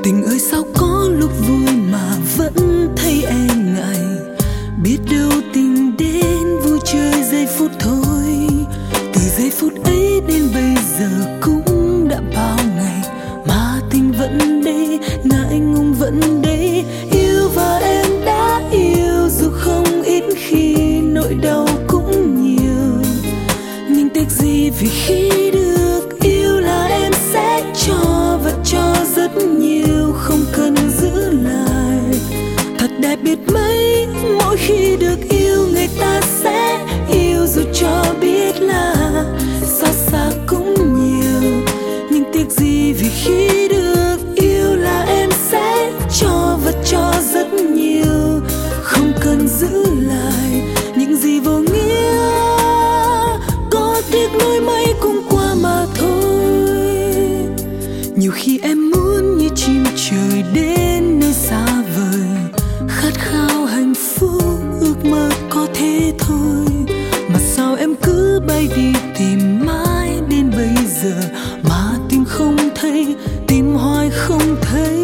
Tình ơi sao có lúc vui mà vẫn thấy e ngại, biết đâu tình đến vui chơi giây phút thôi. Từ giây phút ấy đến bây giờ cũng đã bao ngày, mà tình vẫn đây, ngại ngùng vẫn đây. Yêu và em đã yêu dù không ít khi nỗi đau cũng nhiều, nhưng tiếc gì vì khi được yêu là em sẽ cho và cho rất nhiều, không cần giữ lại. Thật đẹp biết mấy mỗi khi được yêu người ta sẽ yêu dù cho biết là xót xa cũng nhiều, nhưng tiếc gì vì khi được yêu là em sẽ cho và cho rất nhiều, không cần giữ lại những gì vô nghĩa. Có tiếc nỗi mây cũng qua mà thôi. Nhiều khi em muốn như chim trời đến nơi xa vời, khát khao hạnh phúc ước mơ có thế thôi, mà sao em cứ bay đi tìm mãi đến bây giờ mà tìm không thấy, tìm hoài không thấy.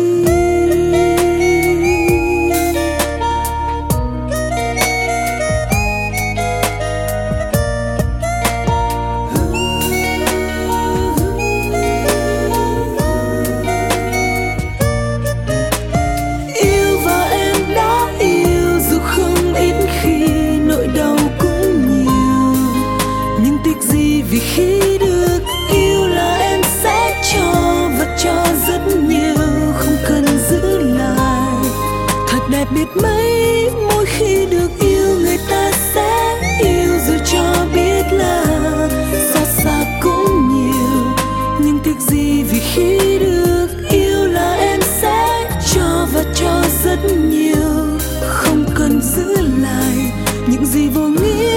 Vì khi được yêu là em sẽ cho và cho rất nhiều, không cần giữ lại. Thật đẹp biết mấy mỗi khi được yêu người ta sẽ yêu dù cho biết là xót xa cũng nhiều, nhưng tiếc gì vì khi được yêu là em sẽ cho và cho rất nhiều, không cần giữ lại những gì vô nghĩa.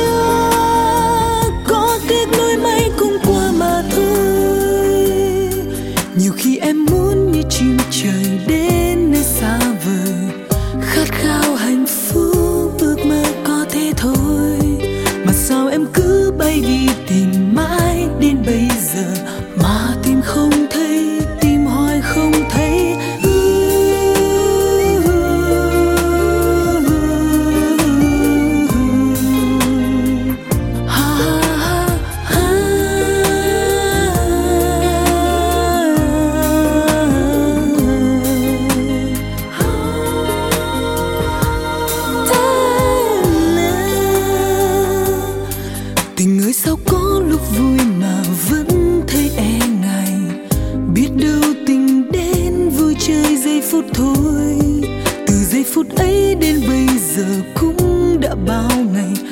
Nhiều khi em muốn như chim trời đến nơi xa vời, khát khao hạnh phúc ước mơ có thế thôi, mà sao em cứ bay đi tìm mãi đến bây giờ mà tìm không thấy, tìm hoài không thấy. Tình ơi sao có lúc vui mà vẫn thấy e ngại, biết đâu tình đến vui chơi giây phút thôi. Từ giây phút ấy đến bây giờ cũng đã bao ngày,